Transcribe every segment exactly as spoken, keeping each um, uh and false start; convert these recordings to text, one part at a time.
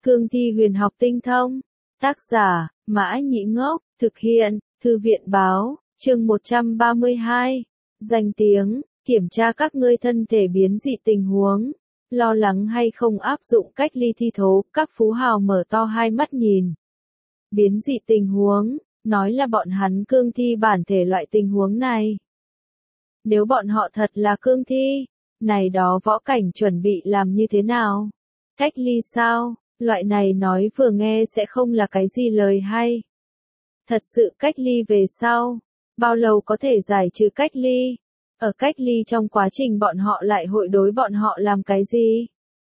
Cương thi huyền học tinh thông. Tác giả, Mã Nhĩ Ngốc, thực hiện, Thư viện báo, chương một trăm ba mươi hai. Danh tiếng, kiểm tra các ngươi thân thể biến dị tình huống. Lo lắng hay không áp dụng cách ly thi thố, các phú hào mở to hai mắt nhìn. Biến dị tình huống, nói là bọn hắn cương thi bản thể loại tình huống này. Nếu bọn họ thật là cương thi, này đó võ cảnh chuẩn bị làm như thế nào? Cách ly sao? Loại này nói vừa nghe sẽ không là cái gì lời hay. Thật sự cách ly về sau, bao lâu có thể giải trừ cách ly? Ở cách ly trong quá trình bọn họ lại hội đối bọn họ làm cái gì?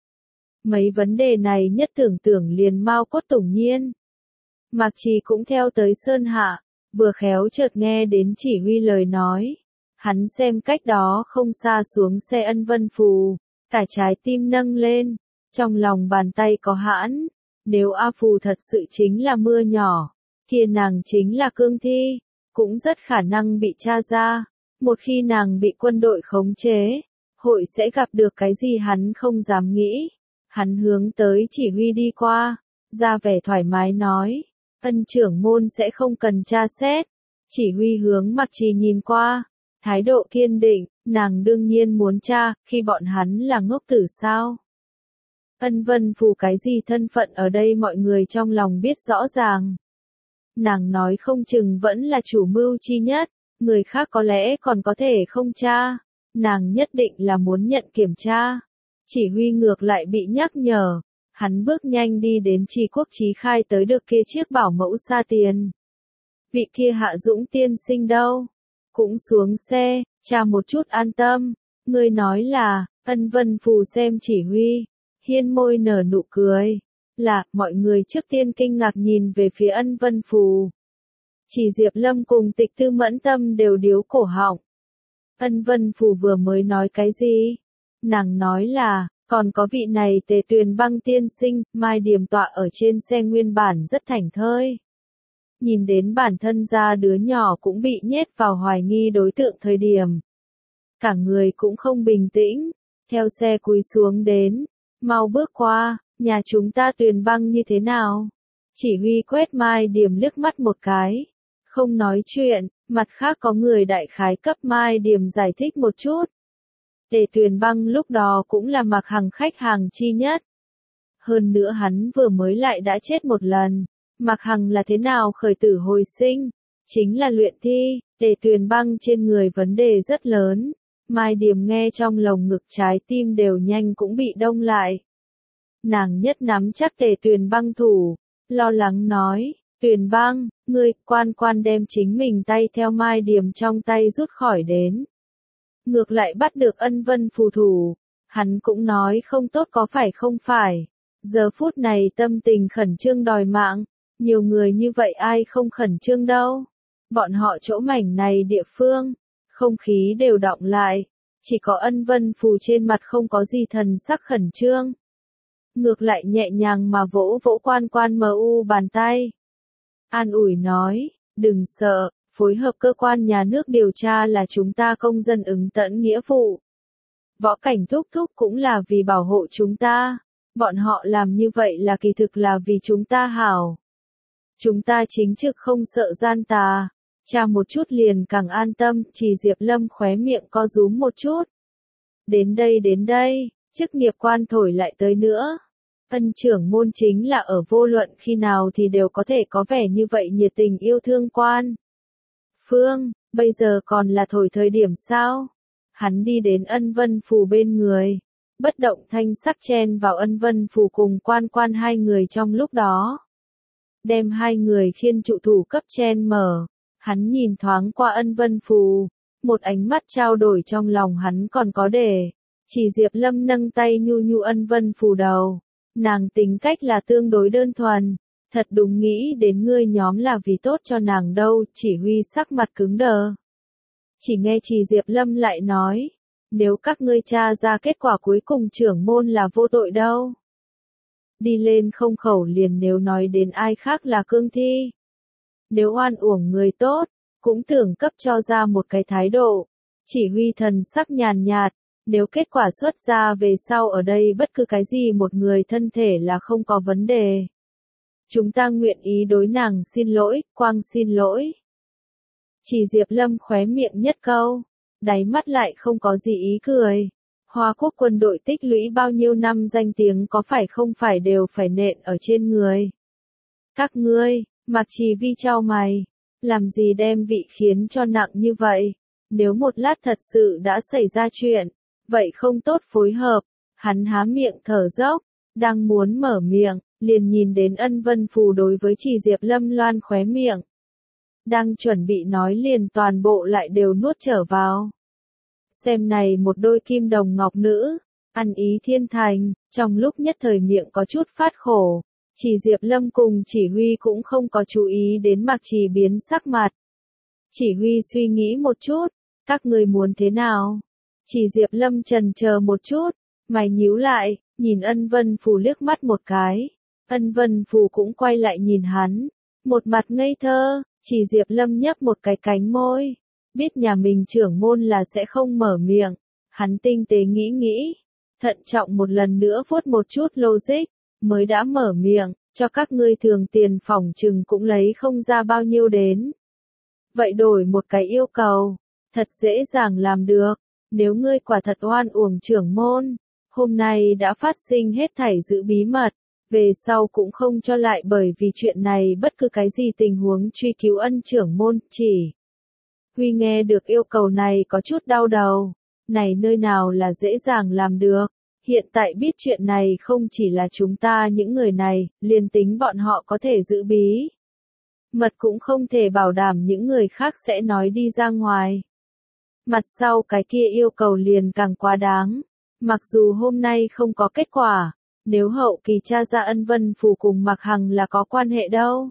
Mấy vấn đề này nhất tưởng tưởng liền mau cốt tủng nhiên. Mạc Trì cũng theo tới Sơn Hạ, vừa khéo chợt nghe đến chỉ huy lời nói. Hắn xem cách đó không xa xuống xe Ân Vân Phù, cả trái tim nâng lên, trong lòng bàn tay có hãn. Nếu A Phù thật sự chính là mưa nhỏ, kia nàng chính là cương thi, cũng rất khả năng bị tra ra. Một khi nàng bị quân đội khống chế, hội sẽ gặp được cái gì hắn không dám nghĩ. Hắn hướng tới chỉ huy đi qua, ra vẻ thoải mái nói, Ân trưởng môn sẽ không cần tra xét. Chỉ huy hướng Mạc Trì nhìn qua, thái độ kiên định, nàng đương nhiên muốn tra, khi bọn hắn là ngốc tử sao. Ân Vân Phù cái gì thân phận ở đây mọi người trong lòng biết rõ ràng. Nàng nói không chừng vẫn là chủ mưu chi nhất, người khác có lẽ còn có thể không tra, nàng nhất định là muốn nhận kiểm tra. Chỉ huy ngược lại bị nhắc nhở, hắn bước nhanh đi đến Trì Quốc Chí khai tới được kia chiếc bảo mẫu xa tiền. Vị kia Hạ Dũng tiên sinh đâu? Cũng xuống xe, tra một chút an tâm. Người nói là, Ân Vân Phù xem chỉ huy, hiên môi nở nụ cười. Là, mọi người trước tiên kinh ngạc nhìn về phía Ân Vân Phù. Chỉ Diệp Lâm cùng Tịch Tư Mẫn Tâm đều điếu cổ họng. Ân Vân Phù vừa mới nói cái gì? Nàng nói là, còn có vị này Tề Tuyền Băng tiên sinh, Mai Điềm tọa ở trên xe nguyên bản rất thảnh thơi. Nhìn đến bản thân ra đứa nhỏ cũng bị nhét vào hoài nghi đối tượng thời điểm. Cả người cũng không bình tĩnh, theo xe cúi xuống đến, mau bước qua, nhà chúng ta Tuyền Băng như thế nào? Chỉ huy quét Mai Điềm liếc mắt một cái, không nói chuyện, mặt khác có người đại khái cấp Mai Điềm giải thích một chút. Tề Tuyền Băng lúc đó cũng là Mạc Hằng khách hàng chi nhất. Hơn nữa hắn vừa mới lại đã chết một lần. Mạc Hằng là thế nào khởi tử hồi sinh? Chính là luyện thi. Tề Tuyền Băng trên người vấn đề rất lớn. Mai Điềm nghe trong lồng ngực trái tim đều nhanh cũng bị đông lại. Nàng nhất nắm chắc Tề Tuyền Băng thủ, lo lắng nói, Tuyền Băng, ngươi, quan quan đem chính mình tay theo Mai Điềm trong tay rút khỏi đến. Ngược lại bắt được Ân Vân Phù thủ, hắn cũng nói không tốt có phải không phải. Giờ phút này tâm tình khẩn trương đòi mạng, nhiều người như vậy ai không khẩn trương đâu. Bọn họ chỗ mảnh này địa phương, không khí đều đọng lại, chỉ có Ân Vân Phù trên mặt không có gì thần sắc khẩn trương. Ngược lại nhẹ nhàng mà vỗ vỗ quan quan mờ u bàn tay. An ủi nói, đừng sợ, phối hợp cơ quan nhà nước điều tra là chúng ta công dân ứng tận nghĩa vụ. Võ cảnh thúc thúc cũng là vì bảo hộ chúng ta. Bọn họ làm như vậy là kỳ thực là vì chúng ta hảo. Chúng ta chính trực không sợ gian tà. Tra một chút liền càng an tâm, Chỉ Diệp Lâm khóe miệng co rúm một chút. Đến đây đến đây, chức nghiệp quan thổi lại tới nữa. Ân trưởng môn chính là ở vô luận khi nào thì đều có thể có vẻ như vậy nhiệt tình yêu thương quan. Phương, bây giờ còn là thổi thời điểm sao? Hắn đi đến Ân Vân Phù bên người. Bất động thanh sắc chen vào Ân Vân Phù cùng quan quan hai người trong lúc đó. Đem hai người khiên trụ thủ cấp chen mở. Hắn nhìn thoáng qua Ân Vân Phù. Một ánh mắt trao đổi trong lòng hắn còn có để. Chỉ Diệp Lâm nâng tay nhu nhu Ân Vân Phù đầu. Nàng tính cách là tương đối đơn thuần. Thật đúng nghĩ đến ngươi nhóm là vì tốt cho nàng đâu, chỉ huy sắc mặt cứng đờ. Chỉ nghe Chỉ Diệp Lâm lại nói, nếu các ngươi tra ra kết quả cuối cùng trưởng môn là vô tội đâu. Đi lên không khẩu liền nếu nói đến ai khác là cương thi. Nếu oan uổng người tốt, cũng tưởng cấp cho ra một cái thái độ. Chỉ huy thần sắc nhàn nhạt, Nếu kết quả xuất ra về sau ở đây bất cứ cái gì một người thân thể là không có vấn đề. Chúng ta nguyện ý đối nàng xin lỗi, quang xin lỗi. Chỉ Diệp Lâm khóe miệng nhất câu, đáy mắt lại không có gì ý cười. Hoa Quốc quân đội tích lũy bao nhiêu năm danh tiếng có phải không phải đều phải nện ở trên người. Các ngươi, Mạc Trì Vi chau mày, làm gì đem vị khiến cho nặng như vậy? Nếu một lát thật sự đã xảy ra chuyện, vậy không tốt phối hợp. Hắn há miệng thở dốc, đang muốn mở miệng, liền nhìn đến Ân Vân Phù đối với Chỉ Diệp Lâm loan khóe miệng. Đang chuẩn bị nói liền toàn bộ lại đều nuốt trở vào. Xem này một đôi kim đồng ngọc nữ, ăn ý thiên thành, trong lúc nhất thời miệng có chút phát khổ. Chỉ Diệp Lâm cùng Chỉ Huy cũng không có chú ý đến Mạc Trì biến sắc mặt. Chỉ Huy suy nghĩ một chút, các người muốn thế nào? Chỉ Diệp Lâm trần chờ một chút, mày nhíu lại, nhìn Ân Vân Phù liếc mắt một cái. Ân Vân Phù cũng quay lại nhìn hắn, một mặt ngây thơ. Chỉ Diệp Lâm nhấp một cái cánh môi, biết nhà mình trưởng môn là sẽ không mở miệng. Hắn tinh tế nghĩ nghĩ, thận trọng một lần nữa vuốt một chút logic, mới đã mở miệng, cho các ngươi thường tiền phỏng chừng cũng lấy không ra bao nhiêu đến. Vậy đổi một cái yêu cầu, thật dễ dàng làm được, nếu ngươi quả thật oan uổng trưởng môn, hôm nay đã phát sinh hết thảy giữ bí mật, về sau cũng không cho lại bởi vì chuyện này bất cứ cái gì tình huống truy cứu ân trưởng môn. Chỉ Huy nghe được yêu cầu này có chút đau đầu, này nơi nào là dễ dàng làm được. Hiện tại biết chuyện này không chỉ là chúng ta những người này, liền tính bọn họ có thể giữ bí mật cũng không thể bảo đảm những người khác sẽ nói đi ra ngoài. Mặt sau cái kia yêu cầu liền càng quá đáng. Mặc dù hôm nay không có kết quả, nếu hậu kỳ tra ra Ân Vân Phù cùng Mạc Hằng là có quan hệ đâu,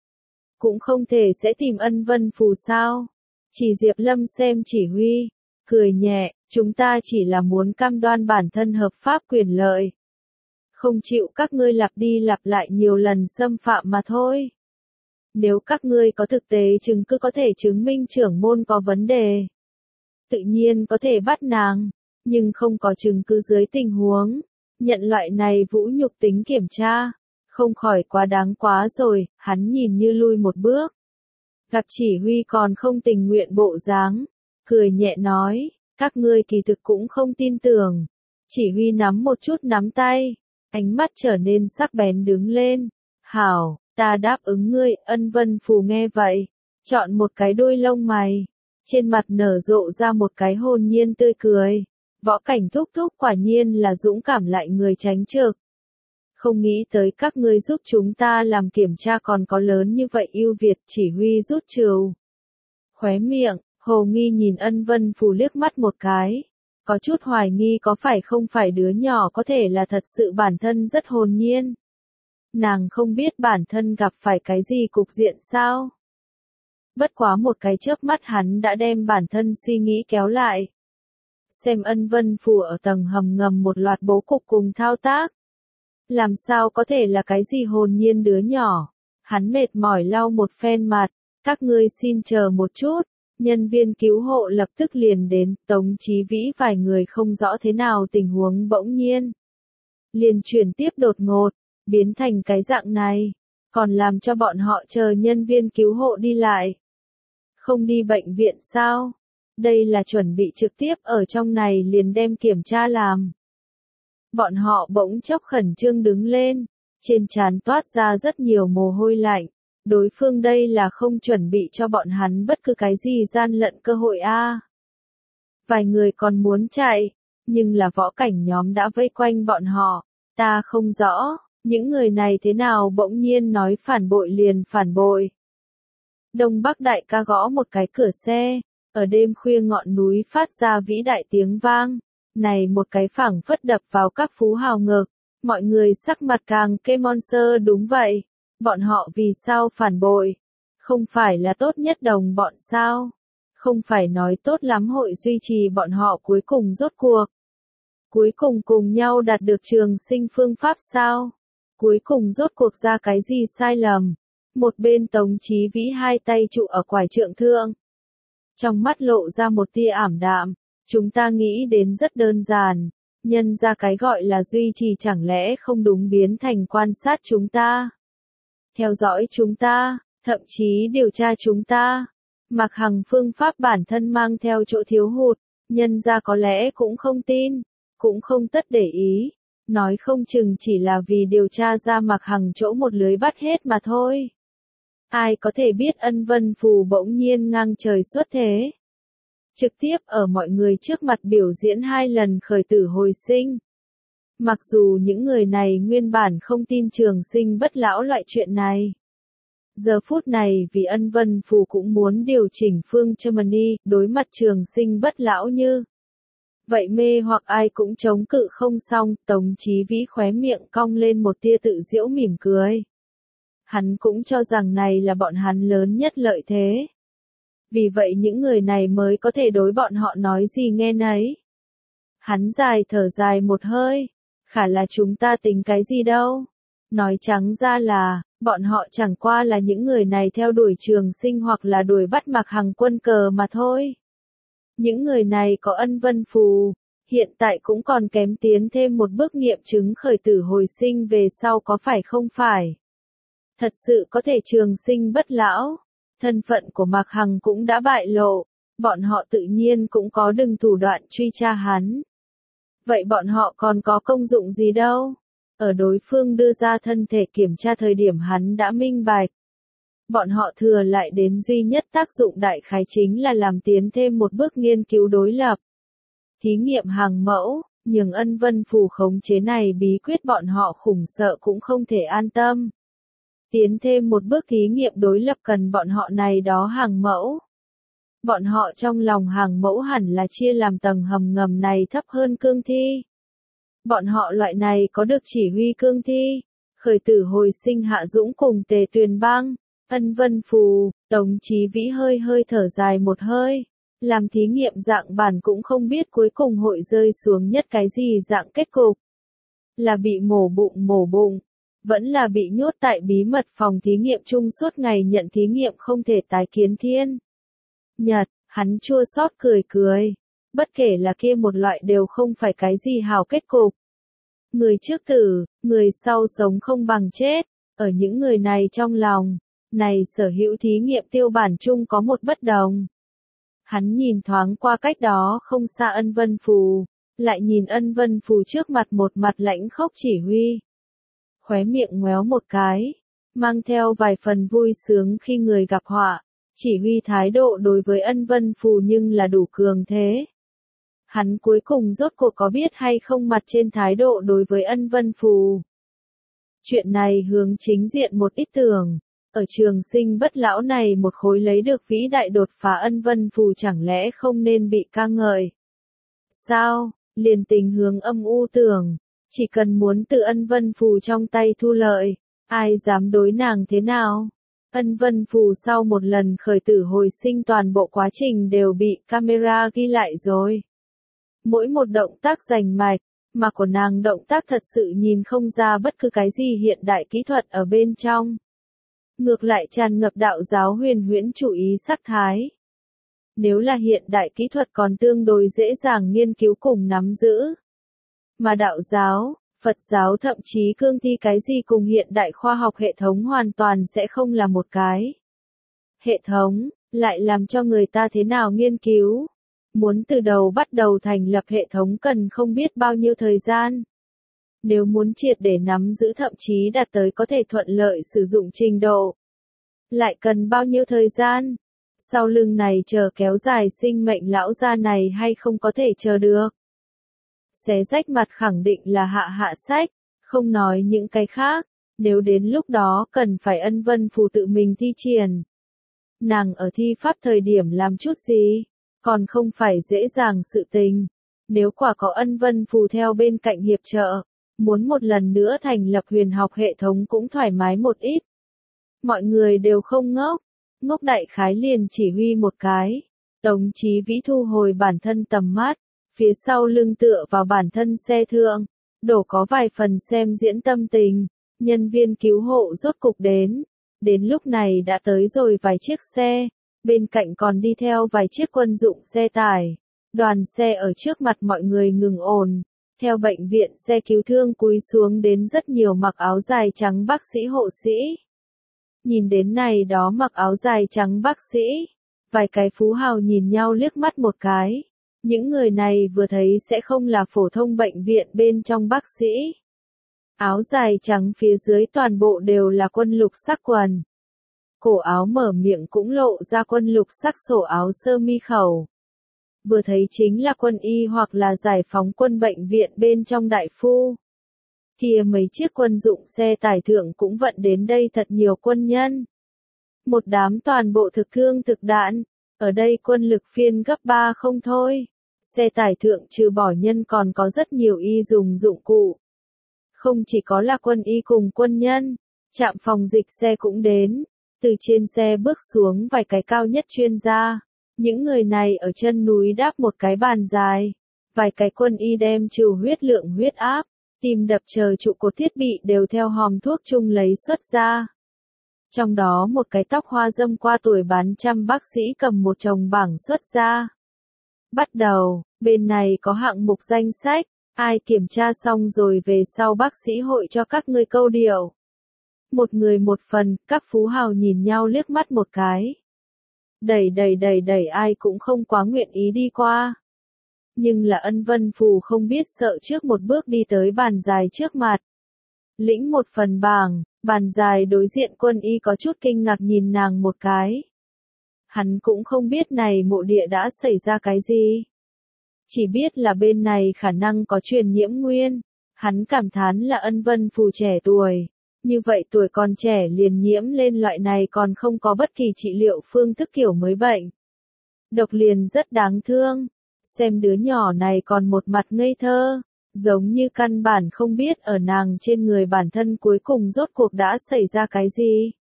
cũng không thể sẽ tìm Ân Vân Phù sao? Chỉ Diệp Lâm xem Chỉ Huy, cười nhẹ, chúng ta chỉ là muốn cam đoan bản thân hợp pháp quyền lợi, không chịu các ngươi lặp đi lặp lại nhiều lần xâm phạm mà thôi. Nếu các ngươi có thực tế chứng cứ có thể chứng minh trưởng môn có vấn đề, tự nhiên có thể bắt nàng, nhưng không có chứng cứ dưới tình huống nhận loại này vũ nhục tính kiểm tra, không khỏi quá đáng quá rồi. Hắn nhìn như lui một bước, gặp Chỉ Huy còn không tình nguyện bộ dáng, cười nhẹ nói, các ngươi kỳ thực cũng không tin tưởng. Chỉ Huy nắm một chút nắm tay, ánh mắt trở nên sắc bén đứng lên. Hảo, ta đáp ứng ngươi. Ân Vân Phù nghe vậy, chọn một cái đôi lông mày, trên mặt nở rộ ra một cái hồn nhiên tươi cười. Võ Cảnh thúc thúc quả nhiên là dũng cảm lại người tránh trực. Không nghĩ tới các ngươi giúp chúng ta làm kiểm tra còn có lớn như vậy ưu việt. Chỉ Huy rút trừ khóe miệng, hồ nghi nhìn Ân Vân Phù liếc mắt một cái, có chút hoài nghi có phải không phải đứa nhỏ có thể là thật sự bản thân rất hồn nhiên. Nàng không biết bản thân gặp phải cái gì cục diện sao? Bất quá một cái chớp mắt hắn đã đem bản thân suy nghĩ kéo lại. Xem Ân Vân Phù ở tầng hầm ngầm một loạt bố cục cùng thao tác. Làm sao có thể là cái gì hồn nhiên đứa nhỏ? Hắn mệt mỏi lau một phen mặt, các ngươi xin chờ một chút. Nhân viên cứu hộ lập tức liền đến. Tống Chí Vĩ vài người không rõ thế nào tình huống bỗng nhiên liền chuyển tiếp đột ngột, biến thành cái dạng này, còn làm cho bọn họ chờ nhân viên cứu hộ đi lại. Không đi bệnh viện sao? Đây là chuẩn bị trực tiếp ở trong này liền đem kiểm tra làm. Bọn họ bỗng chốc khẩn trương đứng lên, trên trán toát ra rất nhiều mồ hôi lạnh. Đối phương đây là không chuẩn bị cho bọn hắn bất cứ cái gì gian lận cơ hội a. À. Vài người còn muốn chạy, nhưng là Võ Cảnh nhóm đã vây quanh bọn họ. Ta không rõ, những người này thế nào bỗng nhiên nói phản bội liền phản bội. Đông Bắc đại ca gõ một cái cửa xe, ở đêm khuya ngọn núi phát ra vĩ đại tiếng vang. Này một cái phảng phất đập vào các phú hào ngực, mọi người sắc mặt càng kê monster. Đúng vậy, bọn họ vì sao phản bội? Không phải là tốt nhất đồng bọn sao? Không phải nói tốt lắm hội duy trì bọn họ cuối cùng rốt cuộc. Cuối cùng cùng nhau đạt được trường sinh phương pháp sao? Cuối cùng rốt cuộc ra cái gì sai lầm? Một bên Tống Chí Vĩ hai tay trụ ở quải trượng thượng, trong mắt lộ ra một tia ảm đạm. Chúng ta nghĩ đến rất đơn giản, nhân ra cái gọi là duy trì chẳng lẽ không đúng biến thành quan sát chúng ta, theo dõi chúng ta, thậm chí điều tra chúng ta. Mạc Hằng phương pháp bản thân mang theo chỗ thiếu hụt, nhân ra có lẽ cũng không tin, cũng không tất để ý, nói không chừng chỉ là vì điều tra ra Mạc Hằng chỗ một lưới bắt hết mà thôi. Ai có thể biết Ân Vân Phù bỗng nhiên ngang trời xuất thế, trực tiếp ở mọi người trước mặt biểu diễn hai lần khởi tử hồi sinh. Mặc dù những người này nguyên bản không tin trường sinh bất lão loại chuyện này. Giờ phút này vì Ân Vân Phù cũng muốn điều chỉnh phương châm đi, đối mặt trường sinh bất lão như. Vậy mê hoặc ai cũng chống cự không xong, Tống Chí Vĩ khóe miệng cong lên một tia tự giễu mỉm cười. Hắn cũng cho rằng này là bọn hắn lớn nhất lợi thế. Vì vậy những người này mới có thể đối bọn họ nói gì nghe nấy. Hắn dài thở dài một hơi, khả là chúng ta tính cái gì đâu. Nói trắng ra là, bọn họ chẳng qua là những người này theo đuổi trường sinh hoặc là đuổi bắt Mạc Hằng quân cờ mà thôi. Những người này có Ân Vân Phù, hiện tại cũng còn kém tiến thêm một bước nghiệm chứng khởi tử hồi sinh về sau có phải không phải. Thật sự có thể trường sinh bất lão, thân phận của Mạc Hằng cũng đã bại lộ, bọn họ tự nhiên cũng có đừng thủ đoạn truy tra hắn. Vậy bọn họ còn có công dụng gì đâu? Ở đối phương đưa ra thân thể kiểm tra thời điểm hắn đã minh bạch. Bọn họ thừa lại đến duy nhất tác dụng đại khái chính là làm tiến thêm một bước nghiên cứu đối lập. Thí nghiệm hàng mẫu, nhưng Ân Vân Phù khống chế này bí quyết bọn họ khủng sợ cũng không thể an tâm. Tiến thêm một bước thí nghiệm đối lập cần bọn họ này đó hàng mẫu. Bọn họ trong lòng hàng mẫu hẳn là chia làm tầng hầm ngầm này thấp hơn cương thi. Bọn họ loại này có được chỉ huy cương thi, khởi tử hồi sinh Hạ Dũng cùng Tề Tuyền Bang, Ân Vân Phù, Tống Chí Vĩ hơi hơi thở dài một hơi. Làm thí nghiệm dạng bản cũng không biết cuối cùng hội rơi xuống nhất cái gì dạng kết cục. Là bị mổ bụng mổ bụng, vẫn là bị nhốt tại bí mật phòng thí nghiệm chung suốt ngày nhận thí nghiệm không thể tái kiến thiên. Nhật, hắn chua xót cười cười. Bất kể là kia một loại đều không phải cái gì hảo kết cục. Người trước tử, người sau sống không bằng chết, ở những người này trong lòng, này sở hữu thí nghiệm tiêu bản chung có một bất đồng. Hắn nhìn thoáng qua cách đó không xa Ân Vân Phù, lại nhìn Ân Vân Phù trước mặt một mặt lãnh khốc chỉ huy. Khóe miệng ngoéo một cái, mang theo vài phần vui sướng khi người gặp họa, chỉ huy thái độ đối với Ân Vân Phù nhưng là đủ cường thế. Hắn cuối cùng rốt cuộc có biết hay không mặt trên thái độ đối với Ân Vân Phù. Chuyện này hướng chính diện một ít tưởng, ở trường sinh bất lão này một khối lấy được vĩ đại đột phá Ân Vân Phù chẳng lẽ không nên bị ca ngợi. Sao, liền tình hướng âm u tưởng, chỉ cần muốn từ Ân Vân Phù trong tay thu lợi, ai dám đối nàng thế nào. Ân Vân Phù sau một lần khởi tử hồi sinh toàn bộ quá trình đều bị camera ghi lại rồi. Mỗi một động tác rành mạch, mà của nàng động tác thật sự nhìn không ra bất cứ cái gì hiện đại kỹ thuật ở bên trong. Ngược lại tràn ngập đạo giáo huyền huyễn chủ ý sắc thái. Nếu là hiện đại kỹ thuật còn tương đối dễ dàng nghiên cứu cùng nắm giữ. Mà đạo giáo, Phật giáo thậm chí cương thi cái gì cùng hiện đại khoa học hệ thống hoàn toàn sẽ không là một cái. Hệ thống, lại làm cho người ta thế nào nghiên cứu? Muốn từ đầu bắt đầu thành lập hệ thống cần không biết bao nhiêu thời gian. Nếu muốn triệt để nắm giữ thậm chí đạt tới có thể thuận lợi sử dụng trình độ. Lại cần bao nhiêu thời gian? Sau lưng này chờ kéo dài sinh mệnh lão gia này hay không có thể chờ được? Xé rách mặt khẳng định là hạ hạ sách, không nói những cái khác, nếu đến lúc đó cần phải Ân Vân Phù tự mình thi triển. Nàng ở thi pháp thời điểm làm chút gì, còn không phải dễ dàng sự tình. Nếu quả có Ân Vân Phù theo bên cạnh hiệp trợ, muốn một lần nữa thành lập huyền học hệ thống cũng thoải mái một ít. Mọi người đều không ngốc, ngốc đại khái liền chỉ huy một cái. Tống Chí Vĩ thu hồi bản thân tầm mắt, phía sau lưng tựa vào bản thân xe thượng, đổ có vài phần xem diễn tâm tình, nhân viên cứu hộ rốt cục đến. Đến lúc này đã tới rồi vài chiếc xe, bên cạnh còn đi theo vài chiếc quân dụng xe tải. Đoàn xe ở trước mặt mọi người ngừng ồn. Theo bệnh viện xe cứu thương cúi xuống đến rất nhiều mặc áo dài trắng bác sĩ hộ sĩ. Nhìn đến này đó mặc áo dài trắng bác sĩ. Vài cái phú hào nhìn nhau liếc mắt một cái. Những người này vừa thấy sẽ không là phổ thông bệnh viện bên trong bác sĩ. Áo dài trắng phía dưới toàn bộ đều là quân lục sắc quần. Cổ áo mở miệng cũng lộ ra quân lục sắc sổ áo sơ mi khẩu. Vừa thấy chính là quân y hoặc là giải phóng quân bệnh viện bên trong đại phu. Kia mấy chiếc quân dụng xe tải thượng cũng vận đến đây thật nhiều quân nhân. Một đám toàn bộ thực thương thực đạn, ở đây quân lực phiên gấp ba không thôi. Xe tải thượng trừ bỏ nhân còn có rất nhiều y dùng dụng cụ. Không chỉ có là quân y cùng quân nhân, trạm phòng dịch xe cũng đến. Từ trên xe bước xuống vài cái cao nhất chuyên gia. Những người này ở chân núi đáp một cái bàn dài. Vài cái quân y đem trừ huyết lượng huyết áp, tim đập chờ trụ cột thiết bị đều theo hòm thuốc chung lấy xuất ra. Trong đó một cái tóc hoa dâm qua tuổi bán trăm bác sĩ cầm một chồng bảng xuất ra. Bắt đầu, bên này có hạng mục danh sách, ai kiểm tra xong rồi về sau bác sĩ hội cho các ngươi câu điều. Một người một phần, các phú hào nhìn nhau liếc mắt một cái. Đẩy đẩy đẩy đẩy ai cũng không quá nguyện ý đi qua. Nhưng là Ân Vân Phù không biết sợ trước một bước đi tới bàn dài trước mặt. Lĩnh một phần bảng, bàn dài đối diện quân y có chút kinh ngạc nhìn nàng một cái. Hắn cũng không biết này mộ địa đã xảy ra cái gì. Chỉ biết là bên này khả năng có truyền nhiễm nguyên. Hắn cảm thán là Ân Vân Phù trẻ tuổi. Như vậy tuổi còn trẻ liền nhiễm lên loại này còn không có bất kỳ trị liệu phương thức kiểu mới bệnh. Độc liền rất đáng thương. Xem đứa nhỏ này còn một mặt ngây thơ. Giống như căn bản không biết ở nàng trên người bản thân cuối cùng rốt cuộc đã xảy ra cái gì.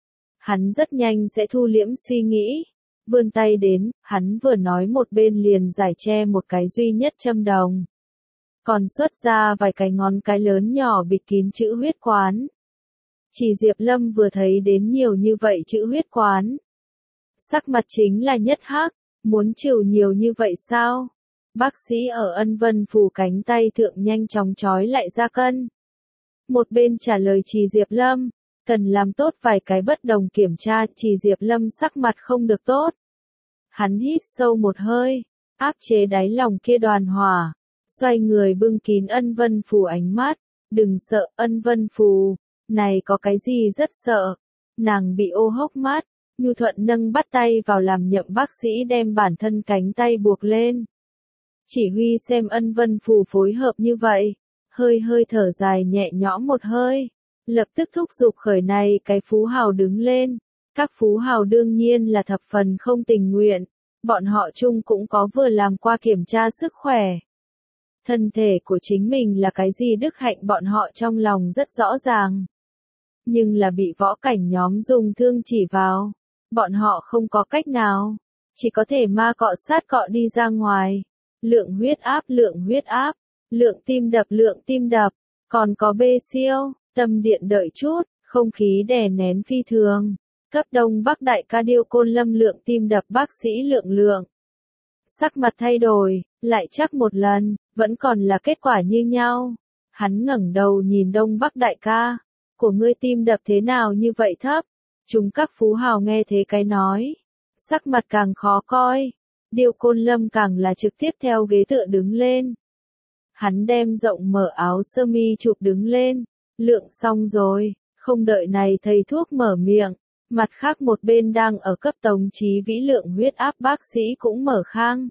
Hắn rất nhanh sẽ thu liễm suy nghĩ. Vươn tay đến, hắn vừa nói một bên liền giải che một cái duy nhất châm đồng. Còn xuất ra vài cái ngón cái lớn nhỏ bịt kín chữ huyết quán. Chỉ Diệp Lâm vừa thấy đến nhiều như vậy chữ huyết quán. Sắc mặt chính là nhất hắc, muốn chịu nhiều như vậy sao? Bác sĩ ở Ân Vân Phù cánh tay thượng nhanh chóng trói lại ra cân. Một bên trả lời Chỉ Diệp Lâm, cần làm tốt vài cái bất đồng kiểm tra, Chỉ Diệp Lâm sắc mặt không được tốt. Hắn hít sâu một hơi, áp chế đáy lòng kia đoàn hỏa, xoay người bưng kín Ân Vân Phù ánh mắt, đừng sợ Ân Vân Phù, này có cái gì rất sợ. Nàng bị ô hốc mắt, Nhu Thuận nâng bắt tay vào làm nhậm bác sĩ đem bản thân cánh tay buộc lên. Chỉ huy xem Ân Vân Phù phối hợp như vậy, hơi hơi thở dài nhẹ nhõm một hơi, lập tức thúc giục khởi này cái phú hào đứng lên. Các phú hào đương nhiên là thập phần không tình nguyện, bọn họ chung cũng có vừa làm qua kiểm tra sức khỏe. Thân thể của chính mình là cái gì đức hạnh bọn họ trong lòng rất rõ ràng. Nhưng là bị võ cảnh nhóm dùng thương chỉ vào, bọn họ không có cách nào, chỉ có thể ma cọ sát cọ đi ra ngoài. Lượng huyết áp, lượng huyết áp, lượng tim đập, lượng tim đập, còn có bê siêu, tâm điện đợi chút, không khí đè nén phi thường. Cấp Đông Bắc đại ca điêu côn lâm lượng tim đập bác sĩ lượng lượng. Sắc mặt thay đổi, lại chắc một lần, vẫn còn là kết quả như nhau. Hắn ngẩng đầu nhìn Đông Bắc đại ca, của ngươi tim đập thế nào như vậy thấp? Chúng các phú hào nghe thế cái nói, sắc mặt càng khó coi. Điêu Côn Lâm càng là trực tiếp theo ghế tựa đứng lên. Hắn đem rộng mở áo sơ mi chụp đứng lên, lượng xong rồi, không đợi này thầy thuốc mở miệng, mặt khác một bên đang ở cấp Tống Chí Vĩ lượng huyết áp bác sĩ cũng mở khang.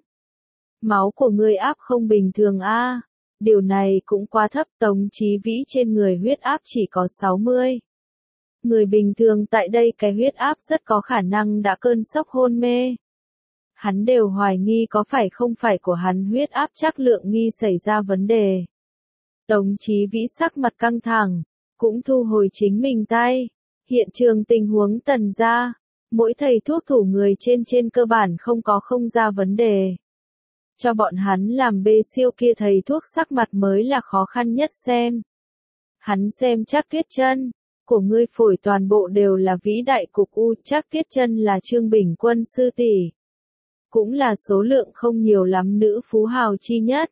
Máu của ngươi áp không bình thường a, điều này cũng quá thấp, Tống Chí Vĩ trên người huyết áp chỉ có sáu mươi. Người bình thường tại đây cái huyết áp rất có khả năng đã cơn sốc hôn mê. Hắn đều hoài nghi có phải không phải của hắn huyết áp chắc lượng nghi xảy ra vấn đề. Tống Chí Vĩ sắc mặt căng thẳng, cũng thu hồi chính mình tay. Hiện trường tình huống tần ra, mỗi thầy thuốc thủ người trên trên cơ bản không có không ra vấn đề. Cho bọn hắn làm bê siêu kia thầy thuốc sắc mặt mới là khó khăn nhất xem. Hắn xem Trác Tuyết Chân, của ngươi phổi toàn bộ đều là vĩ đại cục u, Trác Tuyết Chân là Trương Bình Quân sư tỷ. cũng là số lượng không nhiều lắm nữ phú hào chi nhất.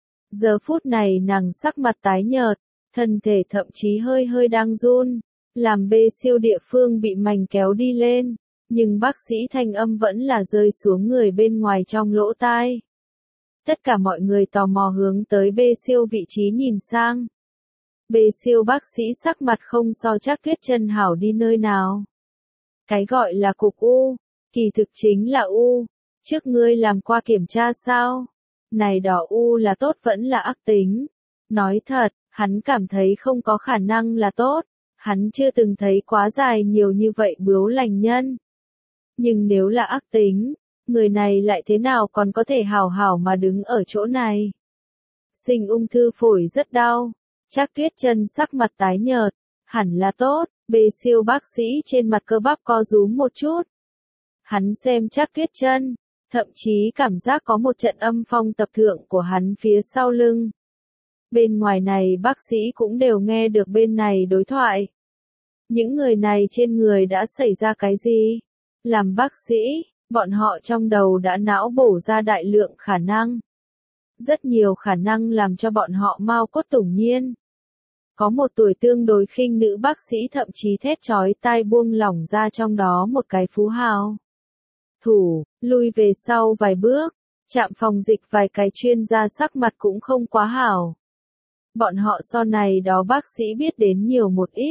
Giờ phút này nàng sắc mặt tái nhợt, thân thể thậm chí hơi hơi đang run, làm bê siêu địa phương bị mảnh kéo đi lên, nhưng bác sĩ thanh âm vẫn là rơi xuống người bên ngoài trong lỗ tai. Tất cả mọi người tò mò hướng tới bê siêu vị trí nhìn sang. Bê siêu bác sĩ sắc mặt không so Trác Tuyết Chân hảo đi nơi nào. Cái gọi là cục u, kỳ thực chính là u. Trước ngươi làm qua kiểm tra sao? Này đỏ u là tốt vẫn là ác tính? Nói thật, hắn cảm thấy không có khả năng là tốt. Hắn chưa từng thấy quá dài nhiều như vậy bướu lành nhân. Nhưng nếu là ác tính, người này lại thế nào còn có thể hảo hảo mà đứng ở chỗ này? Sinh ung thư phổi rất đau. Trác Tuyết Chân sắc mặt tái nhợt, hẳn là tốt. Bê siêu bác sĩ trên mặt cơ bắp co rúm một chút. Hắn xem Trác Tuyết Chân, thậm chí cảm giác có một trận âm phong tập thượng của hắn phía sau lưng. Bên ngoài này bác sĩ cũng đều nghe được bên này đối thoại. Những người này trên người đã xảy ra cái gì? Làm bác sĩ, bọn họ trong đầu đã não bổ ra đại lượng khả năng. Rất nhiều khả năng làm cho bọn họ mau cốt tủng nhiên. Có một tuổi tương đối khinh nữ bác sĩ thậm chí thét chói tai buông lỏng ra trong đó một cái phú hào. Thủ, lui về sau vài bước, chạm phòng dịch vài cái chuyên gia sắc mặt cũng không quá hảo. Bọn họ so này đó bác sĩ biết đến nhiều một ít.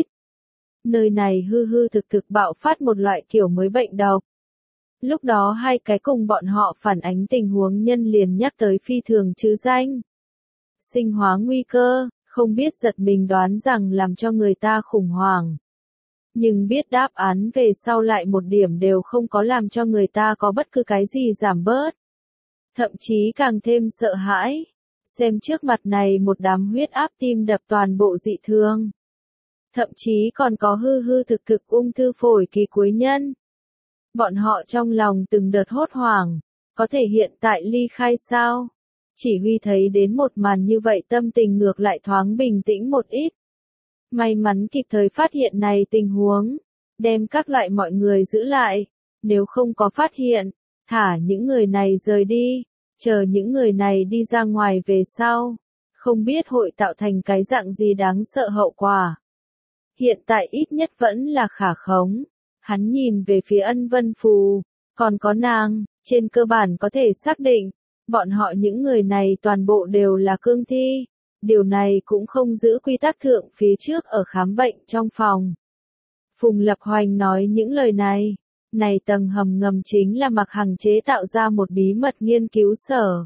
Nơi này hư hư thực thực bạo phát một loại kiểu mới bệnh độc. Lúc đó hai cái cùng bọn họ phản ánh tình huống nhân liền nhắc tới phi thường chứ danh. Sinh hóa nguy cơ, không biết giật mình đoán rằng làm cho người ta khủng hoảng. Nhưng biết đáp án về sau lại một điểm đều không có làm cho người ta có bất cứ cái gì giảm bớt. Thậm chí càng thêm sợ hãi. Xem trước mặt này một đám huyết áp tim đập toàn bộ dị thường. Thậm chí còn có hư hư thực thực ung thư phổi kỳ cuối nhân. Bọn họ trong lòng từng đợt hốt hoảng, có thể hiện tại ly khai sao? Chỉ huy thấy đến một màn như vậy tâm tình ngược lại thoáng bình tĩnh một ít. May mắn kịp thời phát hiện này tình huống, đem các loại mọi người giữ lại, nếu không có phát hiện, thả những người này rời đi, chờ những người này đi ra ngoài về sau, không biết hội tạo thành cái dạng gì đáng sợ hậu quả. Hiện tại ít nhất vẫn là khả khống. Hắn nhìn về phía Ân Vân Phù, còn có nàng, trên cơ bản có thể xác định, bọn họ những người này toàn bộ đều là cương thi. Điều này cũng không giữ quy tắc thượng phía trước ở khám bệnh trong phòng. Phùng Lập Hoành nói những lời này, này tầng hầm ngầm chính là Mạc Hằng chế tạo ra một bí mật nghiên cứu sở.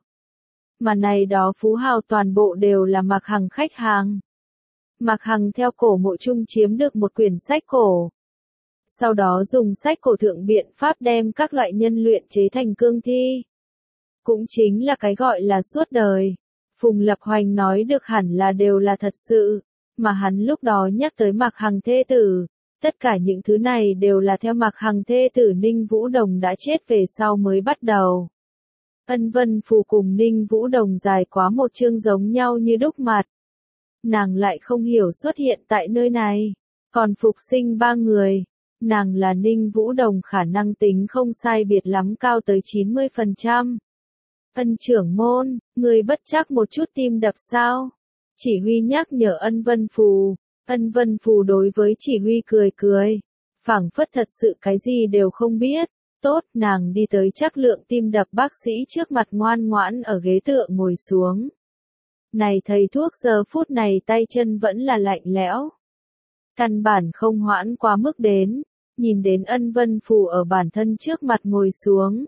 Mà này đó phú hào toàn bộ đều là Mạc Hằng khách hàng. Mạc Hằng theo cổ mộ chung chiếm được một quyển sách cổ. Sau đó dùng sách cổ thượng biện pháp đem các loại nhân luyện chế thành cương thi. Cũng chính là cái gọi là suốt đời. Phùng Lập Hoành nói được hẳn là đều là thật sự, mà hắn lúc đó nhắc tới Mạc Hằng thê tử. Tất cả những thứ này đều là theo Mạc Hằng thê tử Ninh Vũ Đồng đã chết về sau mới bắt đầu. Ân Vân Phù cùng Ninh Vũ Đồng dài quá một chương giống nhau như đúc mặt. Nàng lại không hiểu xuất hiện tại nơi này. Còn phục sinh ba người. Nàng là Ninh Vũ Đồng khả năng tính không sai biệt lắm cao tới chín mươi phần trăm. Ân trưởng môn, người bất chắc một chút tim đập sao? Chỉ huy nhắc nhở Ân Vân Phù. Ân Vân Phù đối với chỉ huy cười cười. Phảng phất thật sự cái gì đều không biết. Tốt, nàng đi tới chắc lượng tim đập bác sĩ trước mặt ngoan ngoãn ở ghế tựa ngồi xuống. Này thầy thuốc giờ phút này tay chân vẫn là lạnh lẽo. Căn bản không hoãn quá mức đến. Nhìn đến Ân Vân Phù ở bản thân trước mặt ngồi xuống.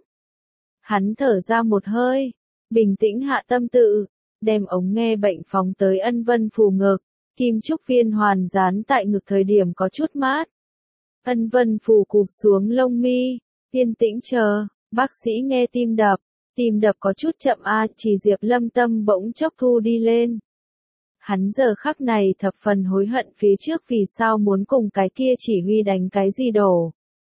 Hắn thở ra một hơi, bình tĩnh hạ tâm tự, đem ống nghe bệnh phóng tới Ân Vân Phù ngực, kim trúc viên hoàn dán tại ngực thời điểm có chút mát. Ân Vân Phù cụp xuống lông mi, yên tĩnh chờ, bác sĩ nghe tim đập, tim đập có chút chậm a, chỉ Diệp Lâm tâm bỗng chốc thu đi lên. Hắn giờ khắc này thập phần hối hận phía trước vì sao muốn cùng cái kia chỉ huy đánh cái gì đổ.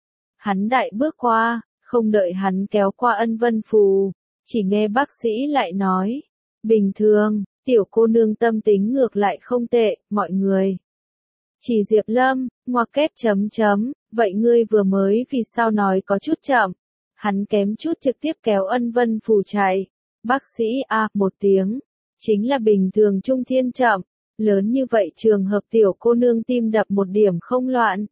Hắn đại bước qua, không đợi hắn kéo qua Ân Vân Phù, chỉ nghe bác sĩ lại nói, bình thường, tiểu cô nương tâm tính ngược lại không tệ, mọi người. Chỉ Diệp Lâm, ngoặc kép chấm chấm, vậy ngươi vừa mới vì sao nói có chút chậm. Hắn kém chút trực tiếp kéo ân vân phù chạy. Bác sĩ A một tiếng. Chính là bình thường trung thiên chậm. Lớn như vậy trường hợp tiểu cô nương tim đập một điểm không loạn.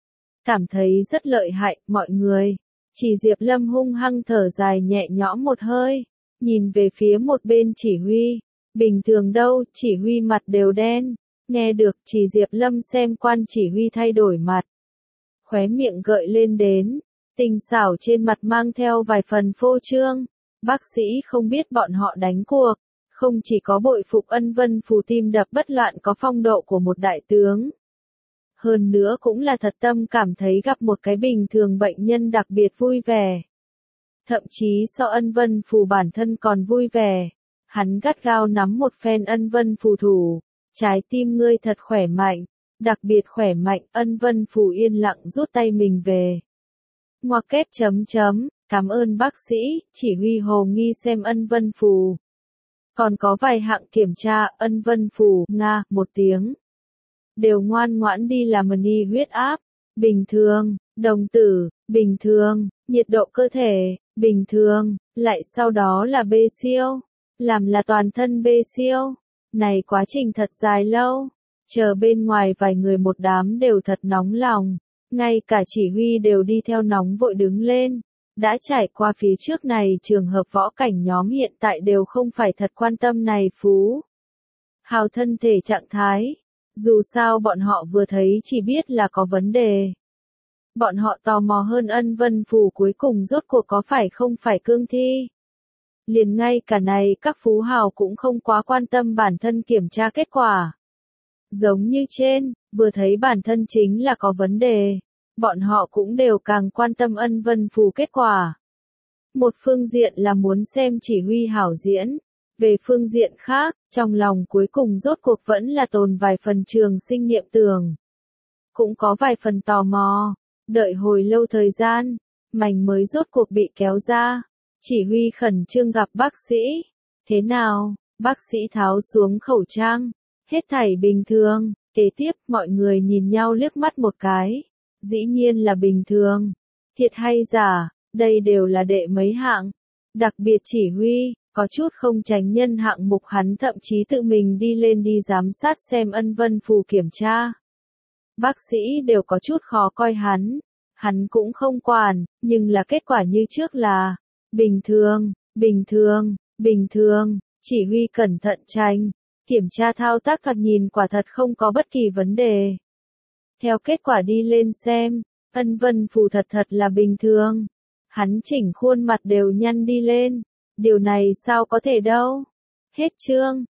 Cảm thấy rất lợi hại, mọi người. Chỉ Diệp Lâm hung hăng thở dài nhẹ nhõm một hơi. Nhìn về phía một bên chỉ huy. Bình thường đâu, chỉ huy mặt đều đen. Nghe được chỉ Diệp Lâm xem quan chỉ huy thay đổi mặt. Khóe miệng gợi lên đến. Tình xảo trên mặt mang theo vài phần phô trương. Bác sĩ không biết bọn họ đánh cuộc. Không chỉ có bội phục ân vân phù tim đập bất loạn có phong độ của một đại tướng. Hơn nữa cũng là thật tâm cảm thấy gặp một cái bình thường bệnh nhân đặc biệt vui vẻ. Thậm chí so ân vân phù bản thân còn vui vẻ. Hắn gắt gao nắm một phen ân vân phù thủ. Trái tim ngươi thật khỏe mạnh. Đặc biệt khỏe mạnh, ân vân phù yên lặng rút tay mình về. Ngoặc kép chấm chấm, cảm ơn bác sĩ, chỉ huy hồ nghi xem ân vân phù. Còn có vài hạng kiểm tra, ân vân phù, Nga, một tiếng. Đều ngoan ngoãn đi làm ni huyết áp, bình thường, đồng tử, bình thường, nhiệt độ cơ thể, bình thường, lại sau đó là B siêu, làm là toàn thân B siêu. Này quá trình thật dài lâu, chờ bên ngoài vài người một đám đều thật nóng lòng, ngay cả chỉ huy đều đi theo nóng vội đứng lên. Đã trải qua phía trước này trường hợp võ cảnh nhóm hiện tại đều không phải thật quan tâm này phú. Hào thân thể trạng thái. Dù sao bọn họ vừa thấy chỉ biết là có vấn đề. Bọn họ tò mò hơn ân vân phù cuối cùng rốt cuộc có phải không phải cương thi. Liền ngay cả này các phú hào cũng không quá quan tâm bản thân kiểm tra kết quả. Giống như trên, vừa thấy bản thân chính là có vấn đề. Bọn họ cũng đều càng quan tâm ân vân phù kết quả. Một phương diện là muốn xem chỉ huy hảo diễn. Về phương diện khác, trong lòng cuối cùng rốt cuộc vẫn là tồn vài phần trường sinh niệm tưởng. Cũng có vài phần tò mò. Đợi hồi lâu thời gian, mảnh mới rốt cuộc bị kéo ra. Chỉ huy khẩn trương gặp bác sĩ. Thế nào? Bác sĩ tháo xuống khẩu trang. Hết thảy bình thường. Kế tiếp, mọi người nhìn nhau liếc mắt một cái. Dĩ nhiên là bình thường. Thiệt hay giả, đây đều là đệ mấy hạng. Đặc biệt chỉ huy, có chút không tránh nhân hạng mục hắn thậm chí tự mình đi lên đi giám sát xem ân vân phù kiểm tra. Bác sĩ đều có chút khó coi hắn. Hắn cũng không quản, nhưng là kết quả như trước là bình thường, bình thường, bình thường. Chỉ huy cẩn thận tranh. Kiểm tra thao tác thoạt nhìn quả thật không có bất kỳ vấn đề. Theo kết quả đi lên xem, ân vân phù thật thật là bình thường. Hắn chỉnh khuôn mặt đều nhăn đi lên. Điều này sao có thể đâu. Hết chương.